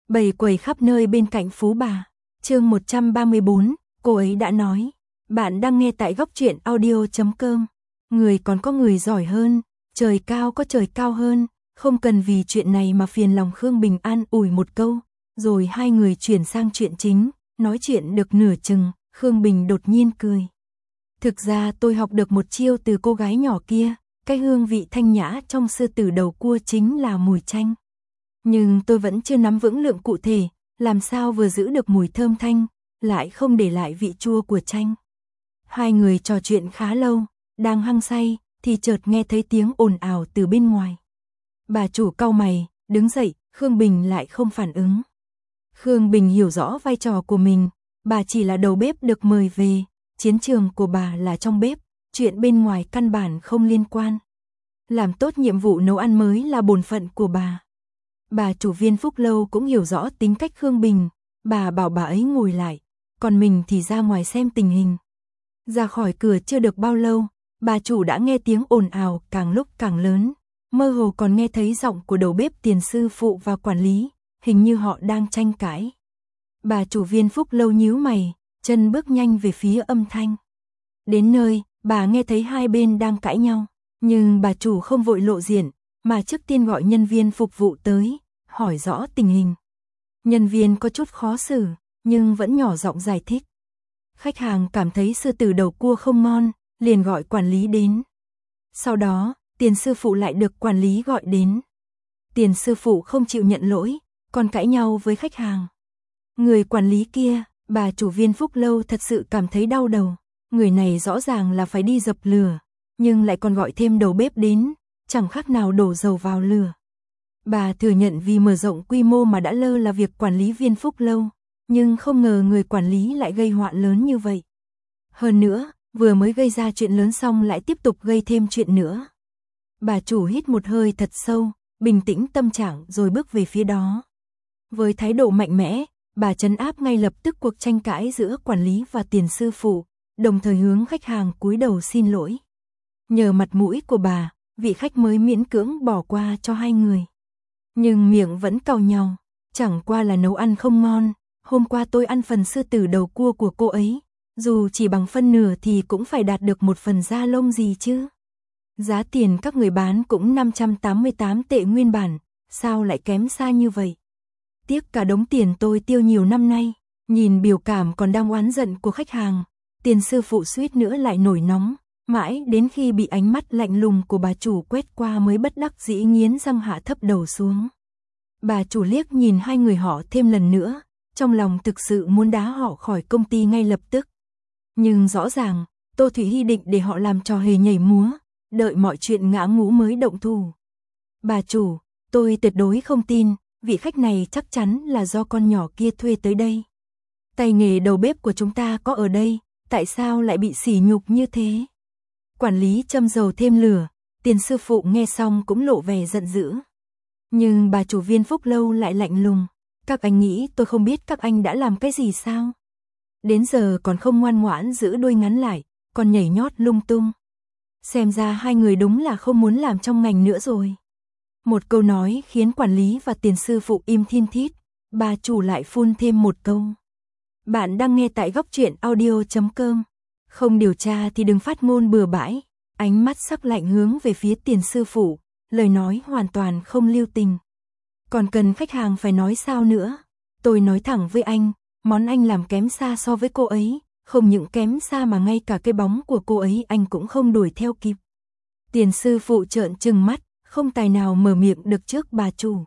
bầy quầy khắp nơi bên cạnh phú bà. Chương 134, cô ấy đã nói. Bạn đang nghe tại góc truyện audio.com. Người còn có người giỏi hơn, trời cao có trời cao hơn, không cần vì chuyện này mà phiền lòng Khương Bình an ủi một câu, rồi hai người chuyển sang chuyện chính, nói chuyện được nửa chừng, Khương Bình đột nhiên cười. Thực ra tôi học được một chiêu từ cô gái nhỏ kia, cái hương vị thanh nhã trong sư tử đầu cua chính là mùi chanh. Nhưng tôi vẫn chưa nắm vững lượng cụ thể, làm sao vừa giữ được mùi thơm thanh, lại không để lại vị chua của chanh. Hai người trò chuyện khá lâu, đang hăng say, thì chợt nghe thấy tiếng ồn ào từ bên ngoài. Bà chủ cau mày, đứng dậy, Khương Bình lại không phản ứng. Khương Bình hiểu rõ vai trò của mình, bà chỉ là đầu bếp được mời về, chiến trường của bà là trong bếp, chuyện bên ngoài căn bản không liên quan. Làm tốt nhiệm vụ nấu ăn mới là bổn phận của bà. Bà chủ Viên Phúc Lâu cũng hiểu rõ tính cách Khương Bình, bà bảo bà ấy ngồi lại, còn mình thì ra ngoài xem tình hình. Ra khỏi cửa chưa được bao lâu, bà chủ đã nghe tiếng ồn ào càng lúc càng lớn, mơ hồ còn nghe thấy giọng của đầu bếp Tiền sư phụ và quản lý, hình như họ đang tranh cãi. Bà chủ Viên Phúc Lâu nhíu mày, chân bước nhanh về phía âm thanh. Đến nơi, bà nghe thấy hai bên đang cãi nhau, nhưng bà chủ không vội lộ diện, mà trước tiên gọi nhân viên phục vụ tới, hỏi rõ tình hình. Nhân viên có chút khó xử, nhưng vẫn nhỏ giọng giải thích. Khách hàng cảm thấy sư tử đầu cua không ngon, liền gọi quản lý đến. Sau đó, Tiền sư phụ lại được quản lý gọi đến. Tiền sư phụ không chịu nhận lỗi, còn cãi nhau với khách hàng. Người quản lý kia, bà chủ Viên Phúc Lâu thật sự cảm thấy đau đầu. Người này rõ ràng là phải đi dập lửa, nhưng lại còn gọi thêm đầu bếp đến, chẳng khác nào đổ dầu vào lửa. Bà thừa nhận vì mở rộng quy mô mà đã lơ là việc quản lý Viên Phúc Lâu, nhưng không ngờ người quản lý lại gây họa lớn như vậy. Hơn nữa, vừa mới gây ra chuyện lớn xong lại tiếp tục gây thêm chuyện nữa. Bà chủ hít một hơi thật sâu, bình tĩnh tâm trạng rồi bước về phía đó. Với thái độ mạnh mẽ, bà trấn áp ngay lập tức cuộc tranh cãi giữa quản lý và Tiền sư phụ, đồng thời hướng khách hàng cúi đầu xin lỗi. Nhờ mặt mũi của bà, vị khách mới miễn cưỡng bỏ qua cho hai người. Nhưng miệng vẫn cau nhau, chẳng qua là nấu ăn không ngon, hôm qua tôi ăn phần sư tử đầu cua của cô ấy, dù chỉ bằng phân nửa thì cũng phải đạt được một phần da lông gì chứ. Giá tiền các người bán cũng 588 tệ nguyên bản, sao lại kém xa như vậy? Tiếc cả đống tiền tôi tiêu nhiều năm nay. Nhìn biểu cảm còn đang oán giận của khách hàng, Tiền sư phụ suýt nữa lại nổi nóng, mãi đến khi bị ánh mắt lạnh lùng của bà chủ quét qua mới bất đắc dĩ nghiến răng hạ thấp đầu xuống. Bà chủ liếc nhìn hai người họ thêm lần nữa, trong lòng thực sự muốn đá họ khỏi công ty ngay lập tức. Nhưng rõ ràng, Tô Thủy Hy định để họ làm trò hề nhảy múa, đợi mọi chuyện ngã ngũ mới động thủ. Bà chủ, tôi tuyệt đối không tin, vị khách này chắc chắn là do con nhỏ kia thuê tới đây. Tay nghề đầu bếp của chúng ta có ở đây, tại sao lại bị sỉ nhục như thế? Quản lý châm dầu thêm lửa, Tiền sư phụ nghe xong cũng lộ vẻ giận dữ. Nhưng bà chủ Viên Phúc Lâu lại lạnh lùng, các anh nghĩ tôi không biết các anh đã làm cái gì sao? Đến giờ còn không ngoan ngoãn giữ đuôi ngắn lại, còn nhảy nhót lung tung. Xem ra hai người đúng là không muốn làm trong ngành nữa rồi. Một câu nói khiến quản lý và Tiền sư phụ im thin thít, bà chủ lại phun thêm một câu. Bạn đang nghe tại góc truyện audio.com. Không điều tra thì đừng phát ngôn bừa bãi. Ánh mắt sắc lạnh hướng về phía Tiền sư phụ, lời nói hoàn toàn không lưu tình. Còn cần khách hàng phải nói sao nữa? Tôi nói thẳng với anh, món anh làm kém xa so với cô ấy, không những kém xa mà ngay cả cái bóng của cô ấy anh cũng không đuổi theo kịp. Tiền sư phụ trợn trừng mắt, không tài nào mở miệng được trước bà chủ.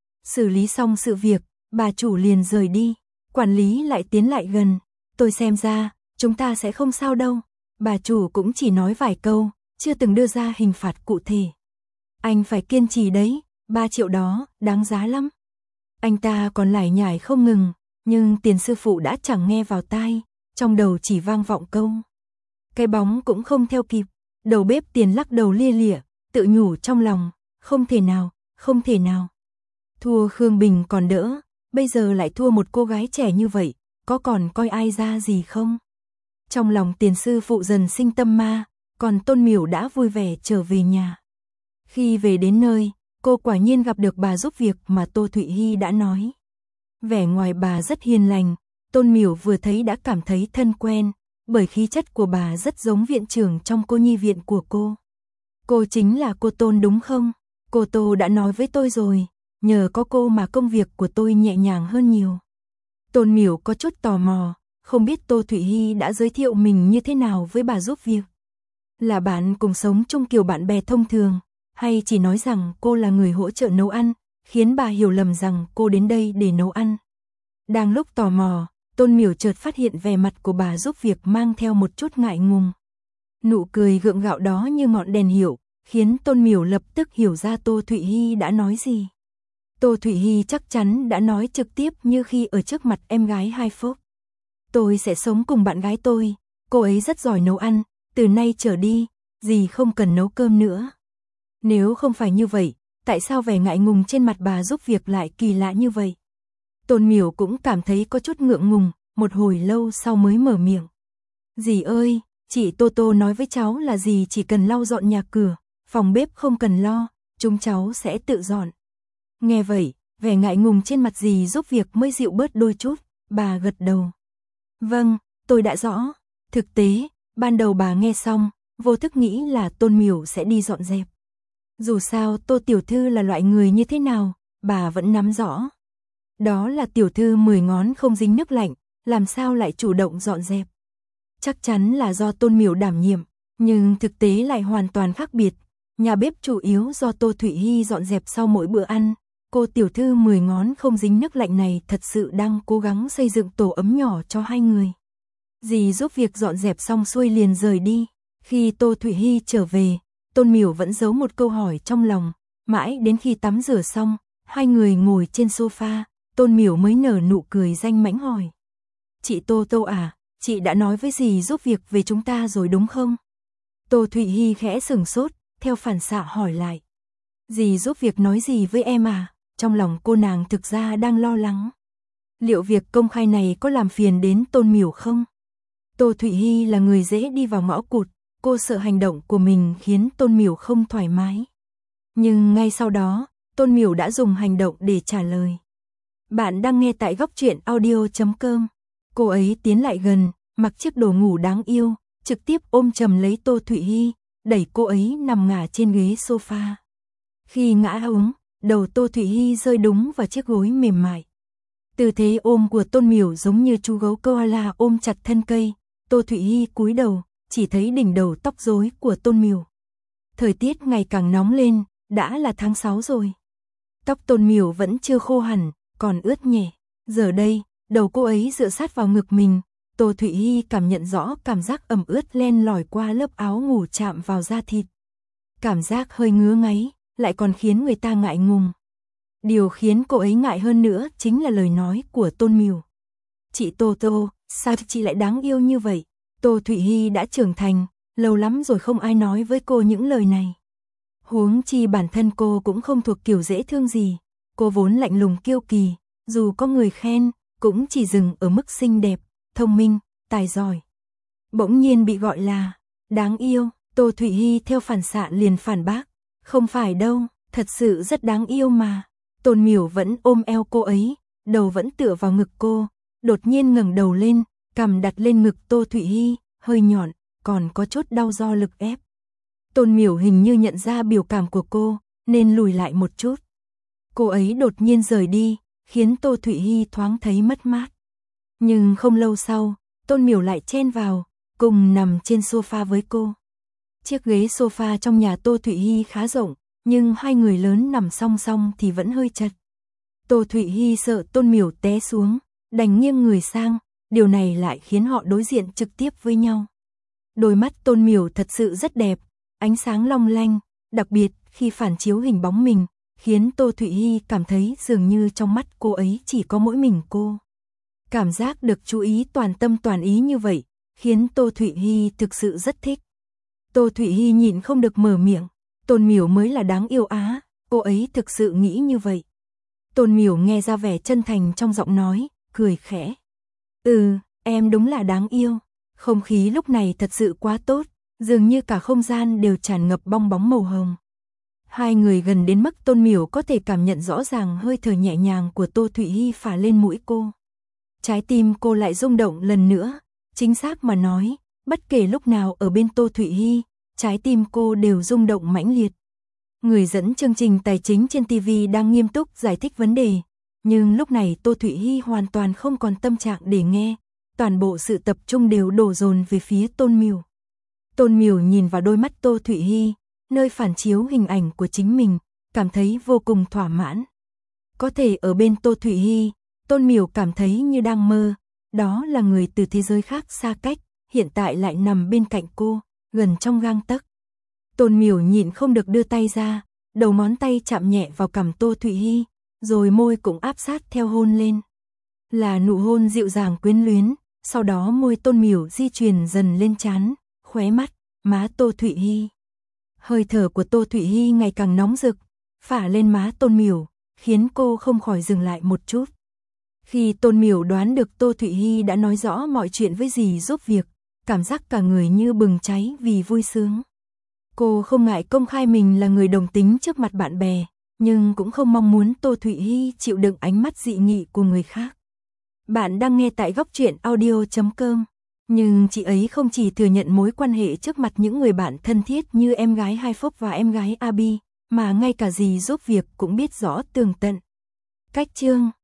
Xử lý xong sự việc, bà chủ liền rời đi. Quản lý lại tiến lại gần, tôi xem ra, chúng ta sẽ không sao đâu. Bà chủ cũng chỉ nói vài câu, chưa từng đưa ra hình phạt cụ thể. Anh phải kiên trì đấy, 3 triệu đó, đáng giá lắm. Anh ta còn lải nhải không ngừng, nhưng Tiền sư phụ đã chẳng nghe vào tai, trong đầu chỉ vang vọng câu. Cái bóng cũng không theo kịp, đầu bếp Tiền lắc đầu lia lịa, tự nhủ trong lòng, không thể nào, không thể nào. Thua Khương Bình còn đỡ. Bây giờ lại thua một cô gái trẻ như vậy, có còn coi ai ra gì không? Trong lòng Tiền sư phụ dần sinh tâm ma, còn Tôn Miểu đã vui vẻ trở về nhà. Khi về đến nơi, cô quả nhiên gặp được bà giúp việc mà Tô Thụy Hy đã nói. Vẻ ngoài bà rất hiền lành, Tôn Miểu vừa thấy đã cảm thấy thân quen, bởi khí chất của bà rất giống viện trưởng trong cô nhi viện của cô. Cô chính là cô Tôn đúng không? Cô Tô đã nói với tôi rồi, nhờ có cô mà công việc của tôi nhẹ nhàng hơn nhiều. Tôn Miểu có chút tò mò, không biết Tô Thụy Hy đã giới thiệu mình như thế nào với bà giúp việc. Là bạn cùng sống chung kiểu bạn bè thông thường, hay chỉ nói rằng cô là người hỗ trợ nấu ăn, khiến bà hiểu lầm rằng cô đến đây để nấu ăn. Đang lúc tò mò, Tôn Miểu chợt phát hiện vẻ mặt của bà giúp việc mang theo một chút ngại ngùng. Nụ cười gượng gạo đó như ngọn đèn hiểu, khiến Tôn Miểu lập tức hiểu ra Tô Thụy Hy đã nói gì. Tô Thụy Hy chắc chắn đã nói trực tiếp như khi ở trước mặt em gái Hai Phúc. Tôi sẽ sống cùng bạn gái tôi, cô ấy rất giỏi nấu ăn, từ nay trở đi, dì không cần nấu cơm nữa. Nếu không phải như vậy, tại sao vẻ ngại ngùng trên mặt bà giúp việc lại kỳ lạ như vậy? Tôn Miểu cũng cảm thấy có chút ngượng ngùng, một hồi lâu sau mới mở miệng. Dì ơi, chị Tô Tô nói với cháu là dì chỉ cần lau dọn nhà cửa, phòng bếp không cần lo, chúng cháu sẽ tự dọn. Nghe vậy, vẻ ngại ngùng trên mặt dì giúp việc mới dịu bớt đôi chút, bà gật đầu. Vâng, tôi đã rõ. Thực tế, ban đầu bà nghe xong, vô thức nghĩ là Tôn Miểu sẽ đi dọn dẹp. Dù sao Tô tiểu thư là loại người như thế nào, bà vẫn nắm rõ. Đó là tiểu thư 10 ngón không dính nước lạnh, làm sao lại chủ động dọn dẹp. Chắc chắn là do Tôn Miểu đảm nhiệm, nhưng thực tế lại hoàn toàn khác biệt. Nhà bếp chủ yếu do Tô Thụy Hy dọn dẹp sau mỗi bữa ăn. Cô tiểu thư 10 ngón không dính nước lạnh này thật sự đang cố gắng xây dựng tổ ấm nhỏ cho hai người. Dì giúp việc dọn dẹp xong xuôi liền rời đi. Khi Tô Thụy Hy trở về, Tôn Miểu vẫn giấu một câu hỏi trong lòng. Mãi đến khi tắm rửa xong, hai người ngồi trên sofa, Tôn Miểu mới nở nụ cười danh mãnh hỏi. Chị Tô Tô à, chị đã nói với dì giúp việc về chúng ta rồi đúng không? Tô Thụy Hy khẽ sửng sốt, theo phản xạ hỏi lại. Dì giúp việc nói gì với em à? Trong lòng cô nàng thực ra đang lo lắng. Liệu việc công khai này có làm phiền đến Tôn Miểu không? Tô Thụy Hy là người dễ đi vào ngõ cụt, cô sợ hành động của mình khiến Tôn Miểu không thoải mái. Nhưng ngay sau đó, Tôn Miểu đã dùng hành động để trả lời. Bạn đang nghe tại góc truyện audio.com. Cô ấy tiến lại gần, mặc chiếc đồ ngủ đáng yêu, trực tiếp ôm chầm lấy Tô Thụy Hy, đẩy cô ấy nằm ngả trên ghế sofa. Khi ngã úng, đầu Tô Thụy Hy rơi đúng vào chiếc gối mềm mại. Tư thế ôm của Tôn Miểu giống như chú gấu koala ôm chặt thân cây. Tô Thụy Hy cúi đầu, chỉ thấy đỉnh đầu tóc rối của Tôn Miểu. Thời tiết ngày càng nóng lên, đã là tháng 6 rồi. Tóc Tôn Miểu vẫn chưa khô hẳn, còn ướt nhẹ. Giờ đây, đầu cô ấy dựa sát vào ngực mình, Tô Thụy Hy cảm nhận rõ cảm giác ẩm ướt len lỏi qua lớp áo ngủ chạm vào da thịt. Cảm giác hơi ngứa ngáy, lại còn khiến người ta ngại ngùng. Điều khiến cô ấy ngại hơn nữa chính là lời nói của Tôn Miểu. Chị Tô Tô, sao chị lại đáng yêu như vậy? Tô Thụy Hy đã trưởng thành, lâu lắm rồi không ai nói với cô những lời này. Huống chi bản thân cô cũng không thuộc kiểu dễ thương gì. Cô vốn lạnh lùng kiêu kỳ, dù có người khen, cũng chỉ dừng ở mức xinh đẹp, thông minh, tài giỏi. Bỗng nhiên bị gọi là đáng yêu, Tô Thụy Hy theo phản xạ liền phản bác. Không phải đâu, thật sự rất đáng yêu mà. Tôn Miểu vẫn ôm eo cô ấy, đầu vẫn tựa vào ngực cô, đột nhiên ngẩng đầu lên, cằm đặt lên ngực Tô Thụy Hy, hơi nhọn, còn có chút đau do lực ép. Tôn Miểu hình như nhận ra biểu cảm của cô, nên lùi lại một chút. Cô ấy đột nhiên rời đi, khiến Tô Thụy Hy thoáng thấy mất mát. Nhưng không lâu sau, Tôn Miểu lại chen vào, cùng nằm trên sofa với cô. Chiếc ghế sofa trong nhà Tô Thụy Hy khá rộng, nhưng hai người lớn nằm song song thì vẫn hơi chật. Tô Thụy Hy sợ Tôn Miểu té xuống, đành nghiêng người sang, điều này lại khiến họ đối diện trực tiếp với nhau. Đôi mắt Tôn Miểu thật sự rất đẹp, ánh sáng long lanh, đặc biệt khi phản chiếu hình bóng mình, khiến Tô Thụy Hy cảm thấy dường như trong mắt cô ấy chỉ có mỗi mình cô. Cảm giác được chú ý toàn tâm toàn ý như vậy, khiến Tô Thụy Hy thực sự rất thích. Tô Thụy Hy nhịn không được mở miệng, Tôn Miểu mới là đáng yêu á, cô ấy thực sự nghĩ như vậy. Tôn Miểu nghe ra vẻ chân thành trong giọng nói, cười khẽ. Em đúng là đáng yêu. Không khí lúc này thật sự quá tốt, dường như cả không gian đều tràn ngập bong bóng màu hồng. Hai người gần đến mức Tôn Miểu có thể cảm nhận rõ ràng hơi thở nhẹ nhàng của Tô Thụy Hi phả lên mũi cô. Trái tim cô lại rung động lần nữa, chính xác mà nói, bất kể lúc nào ở bên Tô Thụy Hi, trái tim cô đều rung động mãnh liệt. Người dẫn chương trình tài chính trên TV đang nghiêm túc giải thích vấn đề, nhưng lúc này Tô Thụy Hi hoàn toàn không còn tâm trạng để nghe, toàn bộ sự tập trung đều đổ dồn về phía Tôn Miểu. Tôn Miểu nhìn vào đôi mắt Tô Thụy Hi, nơi phản chiếu hình ảnh của chính mình, cảm thấy vô cùng thỏa mãn. Có thể ở bên Tô Thụy Hi, Tôn Miểu cảm thấy như đang mơ, đó là người từ thế giới khác xa cách, hiện tại lại nằm bên cạnh cô, gần trong gang tấc. Tôn Miểu nhịn không được đưa tay ra, đầu ngón tay chạm nhẹ vào cằm Tô Thụy Hi, rồi môi cũng áp sát theo hôn lên. Là nụ hôn dịu dàng quyến luyến, sau đó môi Tôn Miểu di chuyển dần lên trán, khóe mắt, má Tô Thụy Hi. Hơi thở của Tô Thụy Hi ngày càng nóng rực, phả lên má Tôn Miểu, khiến cô không khỏi dừng lại một chút. Khi Tôn Miểu đoán được Tô Thụy Hi đã nói rõ mọi chuyện với dì giúp việc, cảm giác cả người như bừng cháy vì vui sướng. Cô không ngại công khai mình là người đồng tính trước mặt bạn bè, nhưng cũng không mong muốn Tô Thụy Hi chịu đựng ánh mắt dị nghị của người khác. Bạn đang nghe tại Góc Truyện Audio.com. Nhưng chị ấy không chỉ thừa nhận mối quan hệ trước mặt những người bạn thân thiết như em gái Hai Phúc và em gái Abi, mà ngay cả dì giúp việc cũng biết rõ tường tận. Cách chương